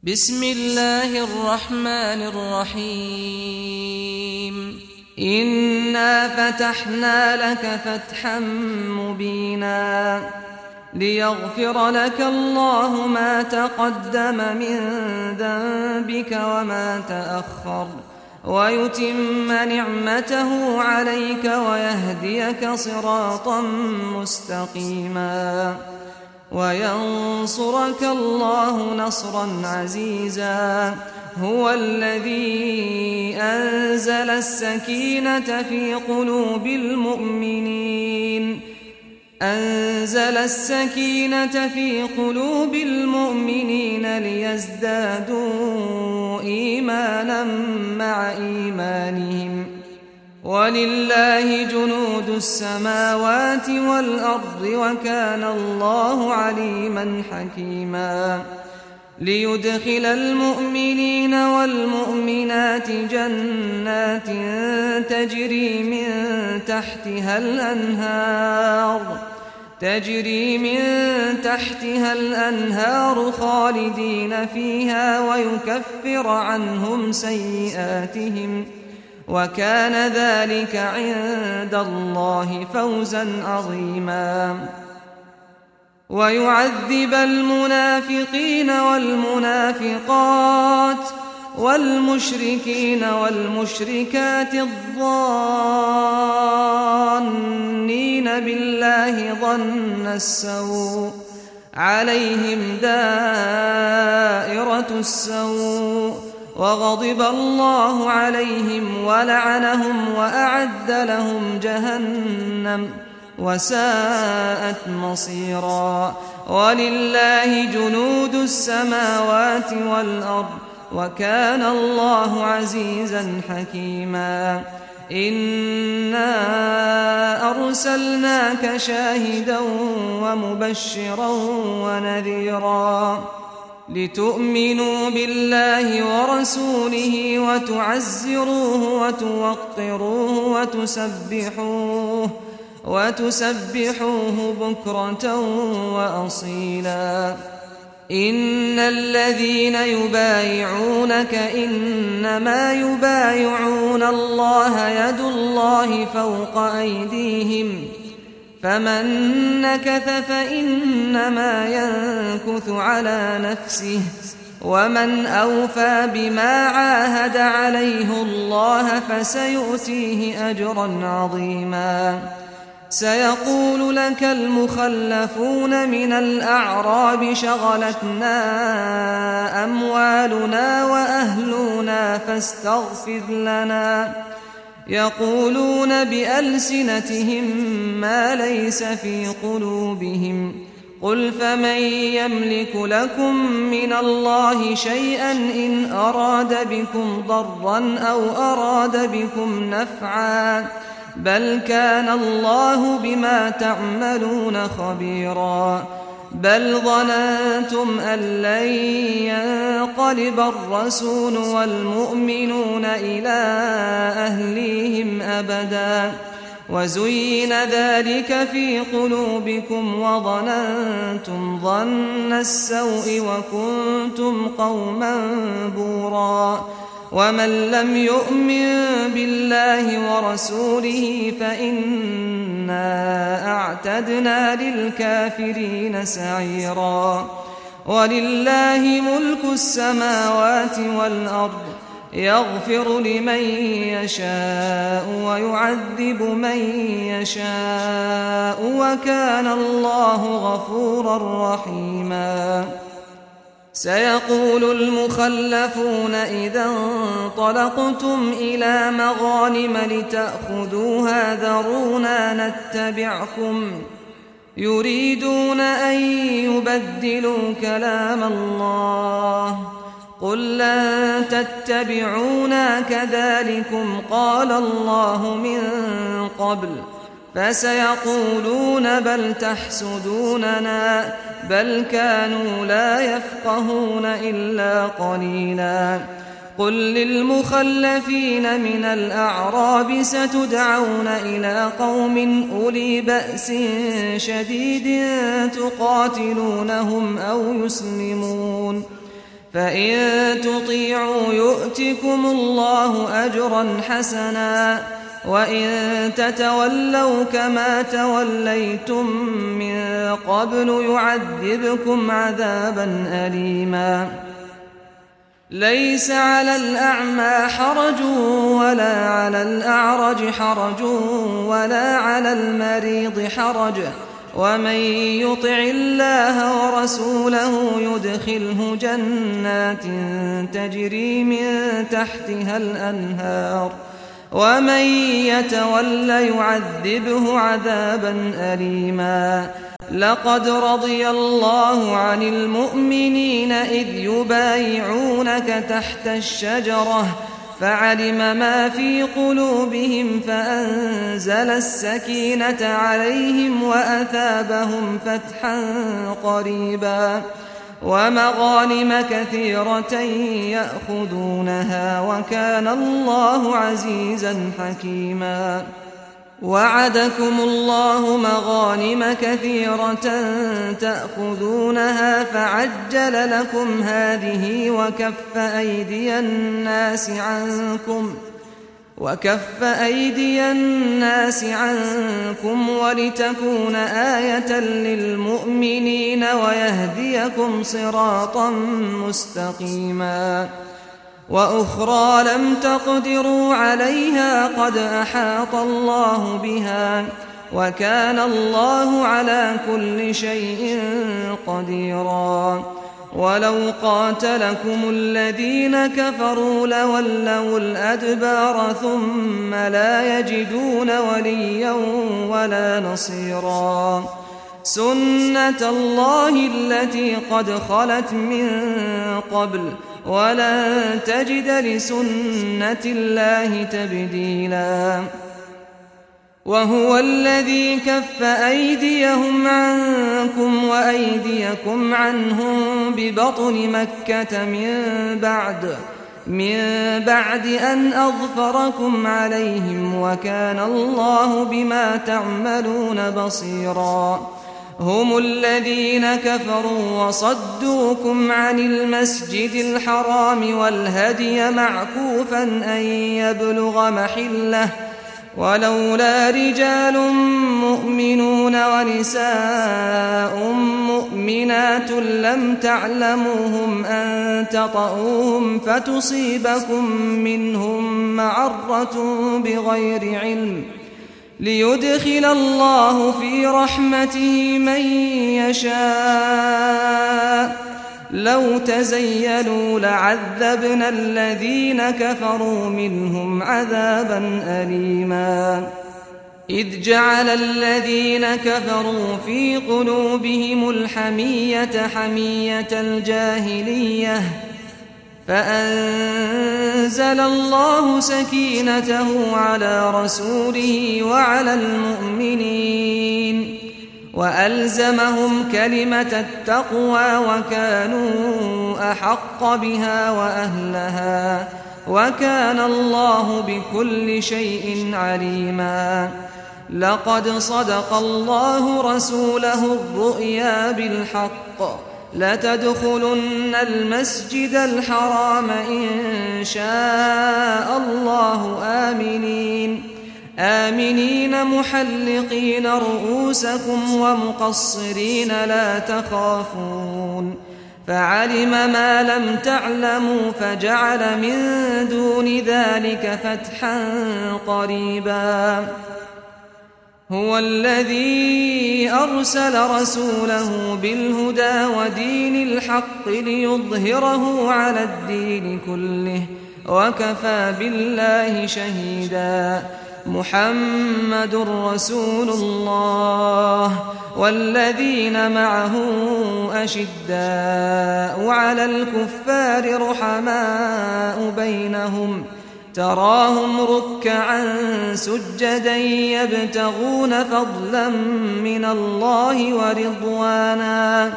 بسم الله الرحمن الرحيم إنا فتحنا لك فتحا مبينا ليغفر لك الله ما تقدم من ذنبك وما تأخر ويتم نعمته عليك ويهديك صراطا مستقيما وينصرك الله نصرا عزيزا هو الذي أنزل السكينة في قلوب المؤمنين ليزدادوا إيمانا مع إيمانهم ولله جنود السماوات والأرض وكان الله عليما حكيما ليدخل المؤمنين والمؤمنات جنات تجري من تحتها الأنهار خالدين فيها ويكفر عنهم سيئاتهم وكان ذلك عند الله فوزا عظيما ويعذب المنافقين والمنافقات والمشركين والمشركات الظانين بالله ظن السوء عليهم دائرة السوء وغضب الله عليهم ولعنهم وأعد لهم جهنم وساءت مصيرا ولله جنود السماوات والأرض وكان الله عزيزا حكيما إنا أرسلناك شاهدا ومبشرا ونذيرا لتؤمنوا بالله ورسوله وتعزروه وتوقروه وتسبحوه بكرة وأصيلا إن الذين يبايعونك إنما يبايعون الله يد الله فوق أيديهم فمن نكث فإنما ينكث على نفسه ومن أوفى بما عاهد عليه الله فسيؤتيه أجرا عظيما سيقول لك المخلفون من الأعراب شغلتنا أموالنا وأهلنا فاستغفر لنا يقولون بألسنتهم ما ليس في قلوبهم قل فمن يملك لكم من الله شيئا إن أراد بكم ضرا أو أراد بكم نفعا بل كان الله بما تعملون خبيرا بل ظننتم أن لن ينقلب الرسول والمؤمنون إلى أهليهم أبدا وزين ذلك في قلوبكم وظننتم ظن السوء وكنتم قوما بورا ومن لم يؤمن بالله ورسوله فإنا أعتدنا للكافرين سعيرا ولله ملك السماوات والأرض يغفر لمن يشاء ويعذب من يشاء وكان الله غفورا رحيما سيقول المخلفون إذا انطلقتم إلى مغانم لتأخذوها ذرونا نتبعكم يريدون أن يبدلوا كلام الله قل لن تتبعونا كذلكم قال الله من قبل فسيقولون بل تحسدوننا بل كانوا لا يفقهون إلا قليلا قل للمخلفين من الأعراب ستدعون إلى قوم أولي بأس شديد تقاتلونهم أو يسلمون فإن تطيعوا يؤتكم الله أجرا حسنا وإن تتولوا كما توليتم من قبل يعذبكم عذابا أليما ليس على الأعمى حرج ولا على الأعرج حرج ولا على المريض حرج ومن يطع الله ورسوله يدخله جنات تجري من تحتها الأنهار ومن يتول يعذبه عذابا أليما لقد رضي الله عن المؤمنين إذ يبايعونك تحت الشجرة فعلم ما في قلوبهم فأنزل السكينة عليهم وأثابهم فتحا قريبا ومغانم كثيرة يأخذونها وكان الله عزيزا حكيما وعدكم الله مغانم كثيرة تأخذونها فعجل لكم هذه وكف أيدي الناس عنكم ولتكون آية للمؤمنين ويهديكم صراطا مستقيما وأخرى لم تقدروا عليها قد أحاط الله بها وكان الله على كل شيء قديرا ولو قاتلكم الذين كفروا لولوا الأدبار ثم لا يجدون وليا ولا نصيرا سنة الله التي قد خلت من قبل ولن تجد لسنة الله تبديلا وهو الذي كف أيديهم عنكم وأيديكم عنهم ببطن مكة من بعد أن أظفركم عليهم وكان الله بما تعملون بصيرا هم الذين كفروا وصدوكم عن المسجد الحرام والهدي معكوفا أن يبلغ محله ولولا رجال مؤمنون ونساء مؤمنات لم تعلموهم أن تطؤوهم فتصيبكم منهم معرة بغير علم ليدخل الله في رحمته من يشاء لو تزيلوا لعذبنا الذين كفروا منهم عذابا أليما إذ جعل الذين كفروا في قلوبهم الحمية حمية الجاهلية فأنزل الله سكينته على رسوله وعلى المؤمنين وألزمهم كلمة التقوى وكانوا أحق بها وأهلها وكان الله بكل شيء عليما لقد صدق الله رسوله الرؤيا بالحق لتدخلن المسجد الحرام إن شاء الله آمنين محلقين رؤوسكم ومقصرين لا تخافون فعلم ما لم تعلموا فجعل من دون ذلك فتحا قريبا هو الذي أرسل رسوله بالهدى ودين الحق ليظهره على الدين كله وكفى بالله شهيدا محمد رسول الله والذين معه أشداء على الكفار رحماء بينهم تراهم ركعا سجدا يبتغون فضلا من الله ورضوانا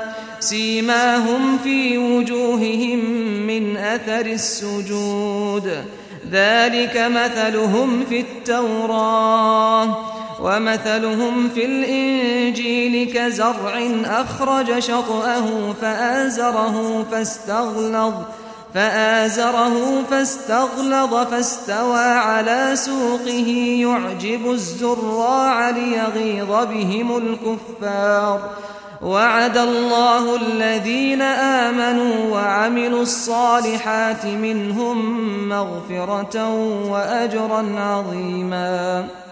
سيماهم في وجوههم من أثر السجود ذلك مثلهم في التوراة ومثلهم في الإنجيل كزرع أخرج شطأه فآزره فاستغلظ فاستوى على سوقه يعجب الزراع ليغيظ بهم الكفار وعد الله الذين آمنوا وعملوا الصالحات منهم مغفرة وأجرا عظيما